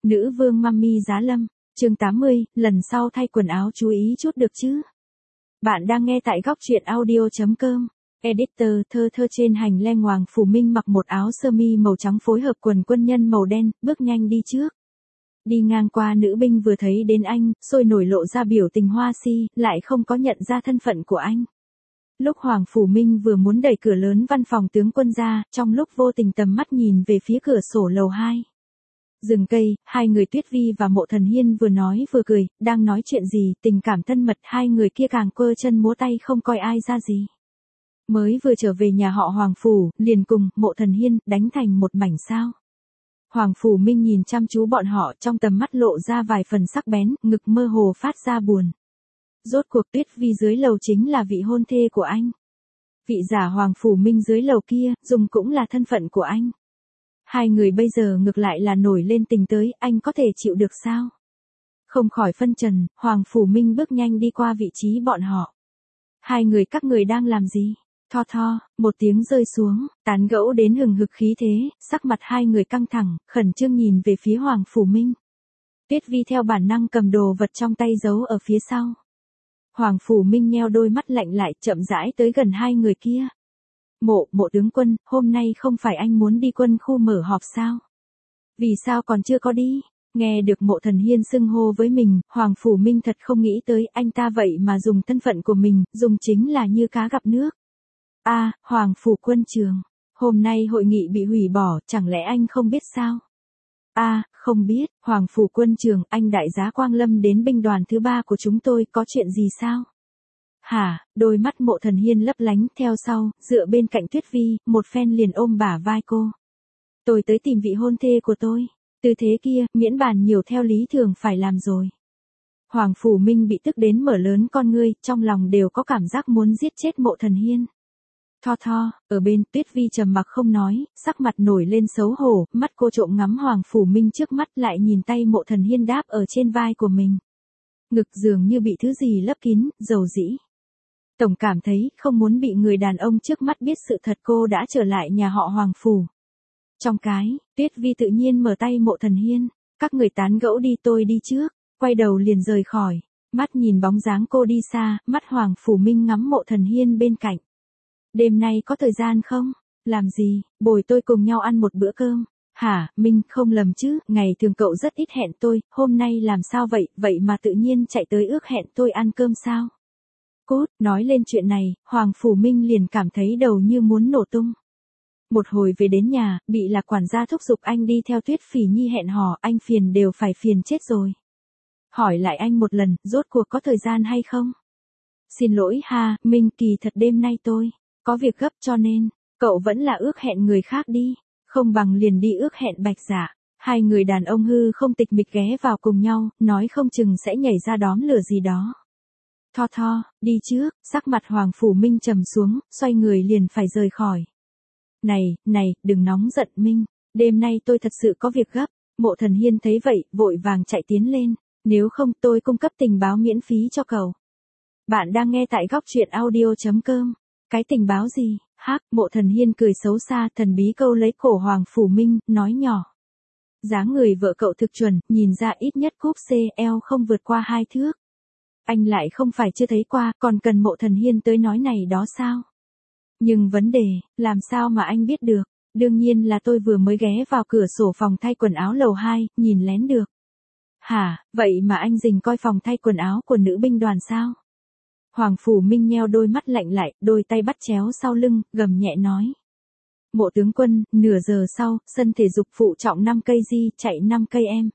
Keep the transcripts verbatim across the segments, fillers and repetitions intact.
Nữ vương Mummy Giá Lâm, chương tám mươi, lần sau thay quần áo chú ý chút được chứ. Bạn đang nghe tại góc truyện audio chấm com. Editor thơ thơ trên hành lang Hoàng Phủ Minh mặc một áo sơ mi màu trắng phối hợp quần quân nhân màu đen, bước nhanh đi trước. Đi ngang qua nữ binh vừa thấy đến anh, sôi nổi lộ ra biểu tình hoa si, lại không có nhận ra thân phận của anh. Lúc Hoàng Phủ Minh vừa muốn đẩy cửa lớn văn phòng tướng quân ra, trong lúc vô tình tầm mắt nhìn về phía cửa sổ lầu hai. Rừng cây, hai người Tuyết Vi và Mộ Thần Hiên vừa nói vừa cười, đang nói chuyện gì, tình cảm thân mật, hai người kia càng quơ chân múa tay không coi ai ra gì. Mới vừa trở về nhà họ Hoàng Phủ, liền cùng Mộ Thần Hiên đánh thành một mảnh sao. Hoàng Phủ Minh nhìn chăm chú bọn họ, trong tầm mắt lộ ra vài phần sắc bén, ngực mơ hồ phát ra buồn. Rốt cuộc Tuyết Vi dưới lầu chính là vị hôn thê của anh. Vị giả Hoàng Phủ Minh dưới lầu kia, dùng cũng là thân phận của anh. Hai người bây giờ ngược lại là nổi lên tình tới, anh có thể chịu được sao? Không khỏi phân trần, Hoàng Phủ Minh bước nhanh đi qua vị trí bọn họ. Hai người các người đang làm gì? Tho tho, một tiếng rơi xuống, tán gẫu đến hừng hực khí thế, sắc mặt hai người căng thẳng, khẩn trương nhìn về phía Hoàng Phủ Minh. Tuyết Vi theo bản năng cầm đồ vật trong tay giấu ở phía sau. Hoàng Phủ Minh nheo đôi mắt lạnh lại, chậm rãi tới gần hai người kia. Mộ, mộ tướng quân, hôm nay không phải anh muốn đi quân khu mở họp sao? Vì sao còn chưa có đi? Nghe được Mộ Thần Hiên xưng hô với mình, Hoàng Phủ Minh thật không nghĩ tới anh ta vậy mà dùng thân phận của mình, dùng chính là như cá gặp nước. A, à, Hoàng Phủ quân trường, hôm nay hội nghị bị hủy bỏ, chẳng lẽ anh không biết sao? A, à, không biết, Hoàng Phủ quân trường, anh đại giá Quang Lâm đến binh đoàn thứ ba của chúng tôi, có chuyện gì sao? Hả, đôi mắt Mộ Thần Hiên lấp lánh, theo sau, dựa bên cạnh Tuyết Vi, một phen liền ôm bả vai cô. Tôi tới tìm vị hôn thê của tôi, tư thế kia, miễn bàn nhiều theo lý thường phải làm rồi. Hoàng Phủ Minh bị tức đến mở lớn con ngươi, trong lòng đều có cảm giác muốn giết chết Mộ Thần Hiên. Tho tho, ở bên Tuyết Vi trầm mặc không nói, sắc mặt nổi lên xấu hổ, mắt cô trộm ngắm Hoàng Phủ Minh trước mắt lại nhìn tay Mộ Thần Hiên đáp ở trên vai của mình. Ngực dường như bị thứ gì lấp kín, dầu dĩ. Tổng cảm thấy không muốn bị người đàn ông trước mắt biết sự thật cô đã trở lại nhà họ Hoàng Phủ. Trong cái, Tuyết Vi tự nhiên mở tay Mộ Thần Hiên, các người tán gẫu đi tôi đi trước, quay đầu liền rời khỏi, mắt nhìn bóng dáng cô đi xa, mắt Hoàng Phủ Minh ngắm Mộ Thần Hiên bên cạnh. Đêm nay có thời gian không? Làm gì, bồi tôi cùng nhau ăn một bữa cơm. Hả, Minh, không lầm chứ, ngày thường cậu rất ít hẹn tôi, hôm nay làm sao vậy, vậy mà tự nhiên chạy tới ước hẹn tôi ăn cơm sao? Cốt, nói lên chuyện này, Hoàng Phủ Minh liền cảm thấy đầu như muốn nổ tung. Một hồi về đến nhà, bị Lạc quản gia thúc giục anh đi theo Tuyết Phỉ Nhi hẹn hò, anh phiền đều phải phiền chết rồi. Hỏi lại anh một lần, rốt cuộc có thời gian hay không? Xin lỗi ha, Minh, kỳ thật đêm nay tôi có việc gấp cho nên, cậu vẫn là ước hẹn người khác đi, không bằng liền đi ước hẹn Bạch Dạ. Hai người đàn ông hư không tịch mịch ghé vào cùng nhau, nói không chừng sẽ nhảy ra đóm lửa gì đó. Tho tho, đi trước, sắc mặt Hoàng Phủ Minh trầm xuống, xoay người liền phải rời khỏi. Này, này, đừng nóng giận Minh, đêm nay tôi thật sự có việc gấp. Mộ Thần Hiên thấy vậy, vội vàng chạy tiến lên, nếu không tôi cung cấp tình báo miễn phí cho cậu. Bạn đang nghe tại góc truyện audio chấm com. Cái tình báo gì? Hắc, Mộ Thần Hiên cười xấu xa, thần bí câu lấy cổ Hoàng Phủ Minh, nói nhỏ. Dáng người vợ cậu thực chuẩn, nhìn ra ít nhất cúp C L không vượt qua hai thước. Anh lại không phải chưa thấy qua, còn cần Mộ Thần Hiên tới nói này đó sao? Nhưng vấn đề, làm sao mà anh biết được? Đương nhiên là tôi vừa mới ghé vào cửa sổ phòng thay quần áo lầu hai, nhìn lén được. Hả, vậy mà anh rình coi phòng thay quần áo của nữ binh đoàn sao? Hoàng Phủ Minh nheo đôi mắt lạnh lại, đôi tay bắt chéo sau lưng, gầm nhẹ nói. Mộ tướng quân, nửa giờ sau, sân thể dục phụ trọng năm cây di, chạy năm cây em.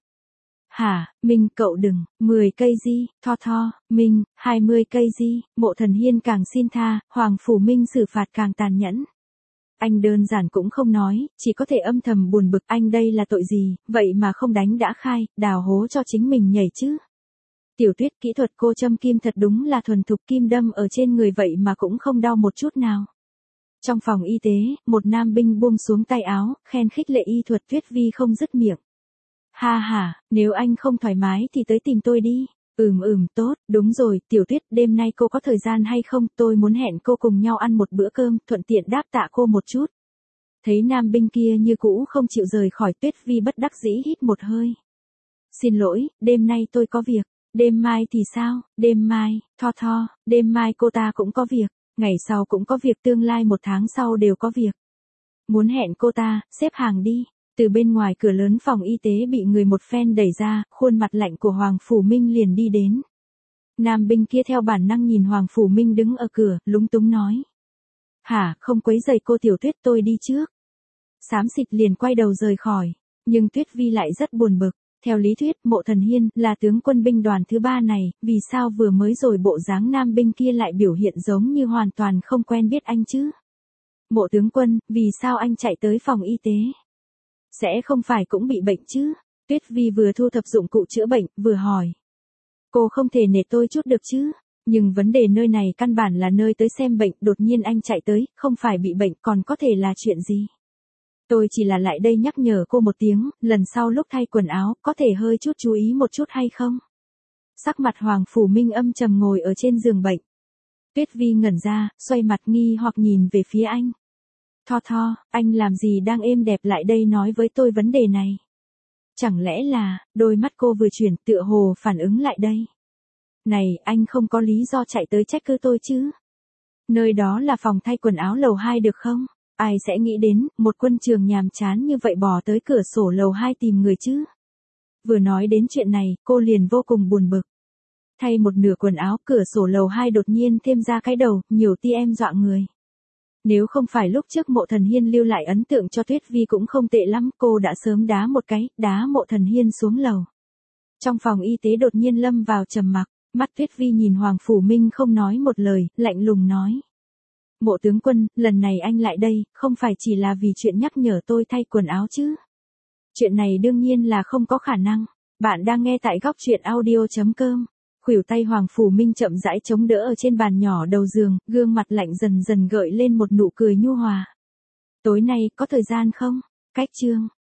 Hả, Minh cậu đừng, mười cây di, tho tho, Minh, hai mươi cây di, Mộ Thần Hiên càng xin tha, Hoàng Phủ Minh xử phạt càng tàn nhẫn. Anh đơn giản cũng không nói, chỉ có thể âm thầm buồn bực, anh đây là tội gì, vậy mà không đánh đã khai, đào hố cho chính mình nhảy chứ. Tiểu Tuyết, kỹ thuật cô châm kim thật đúng là thuần thục, kim đâm ở trên người vậy mà cũng không đau một chút nào. Trong phòng y tế, một nam binh buông xuống tay áo, khen khích lệ y thuật Tuyết Vi không dứt miệng. Ha ha, nếu anh không thoải mái thì tới tìm tôi đi. Ừm ừm, tốt, đúng rồi, Tiểu Tuyết, đêm nay cô có thời gian hay không, tôi muốn hẹn cô cùng nhau ăn một bữa cơm, thuận tiện đáp tạ cô một chút. Thấy nam binh kia như cũ không chịu rời khỏi, Tuyết Vi bất đắc dĩ hít một hơi. Xin lỗi, đêm nay tôi có việc. Đêm mai thì sao? Đêm mai, Tho Tho, đêm mai cô ta cũng có việc. Ngày sau cũng có việc, tương lai một tháng sau đều có việc. Muốn hẹn cô ta, xếp hàng đi. Từ bên ngoài cửa lớn phòng y tế bị người một phen đẩy ra, khuôn mặt lạnh của Hoàng Phủ Minh liền đi đến. Nam binh kia theo bản năng nhìn Hoàng Phủ Minh đứng ở cửa, lúng túng nói. Hả, không quấy rầy cô Tiểu Tuyết, tôi đi trước. Xám xịt liền quay đầu rời khỏi, nhưng Tuyết Vi lại rất buồn bực. Theo lý thuyết, Mộ Thần Hiên là tướng quân binh đoàn thứ ba này, vì sao vừa mới rồi bộ dáng nam binh kia lại biểu hiện giống như hoàn toàn không quen biết anh chứ? Mộ tướng quân, vì sao anh chạy tới phòng y tế? Sẽ không phải cũng bị bệnh chứ? Tuyết Vi vừa thu thập dụng cụ chữa bệnh, vừa hỏi. Cô không thể nể tôi chút được chứ? Nhưng vấn đề nơi này căn bản là nơi tới xem bệnh, đột nhiên anh chạy tới, không phải bị bệnh còn có thể là chuyện gì? Tôi chỉ là lại đây nhắc nhở cô một tiếng, lần sau lúc thay quần áo, có thể hơi chút chú ý một chút hay không? Sắc mặt Hoàng Phủ Minh âm trầm ngồi ở trên giường bệnh. Tuyết Vi ngẩn ra, xoay mặt nghi hoặc nhìn về phía anh. Tho Tho, anh làm gì đang êm đẹp lại đây nói với tôi vấn đề này? Chẳng lẽ là, đôi mắt cô vừa chuyển tựa hồ phản ứng lại đây? Này, anh không có lý do chạy tới trách cứ tôi chứ? Nơi đó là phòng thay quần áo lầu hai được không? Ai sẽ nghĩ đến, một quân trường nhàm chán như vậy bò tới cửa sổ lầu hai tìm người chứ? Vừa nói đến chuyện này, cô liền vô cùng buồn bực. Thay một nửa quần áo, cửa sổ lầu hai đột nhiên thêm ra cái đầu, nhiều tia em dọa người. Nếu không phải lúc trước Mộ Thần Hiên lưu lại ấn tượng cho Tuyết Vi cũng không tệ lắm, cô đã sớm đá một cái, đá Mộ Thần Hiên xuống lầu. Trong phòng y tế đột nhiên lâm vào trầm mặc, mắt Tuyết Vi nhìn Hoàng Phủ Minh không nói một lời, lạnh lùng nói. Mộ tướng quân, lần này anh lại đây, không phải chỉ là vì chuyện nhắc nhở tôi thay quần áo chứ? Chuyện này đương nhiên là không có khả năng. Bạn đang nghe tại góc truyện audio chấm com. Khuỷu tay Hoàng Phủ Minh chậm rãi chống đỡ ở trên bàn nhỏ đầu giường, gương mặt lạnh dần dần gợi lên một nụ cười nhu hòa. Tối nay có thời gian không? Cách chương.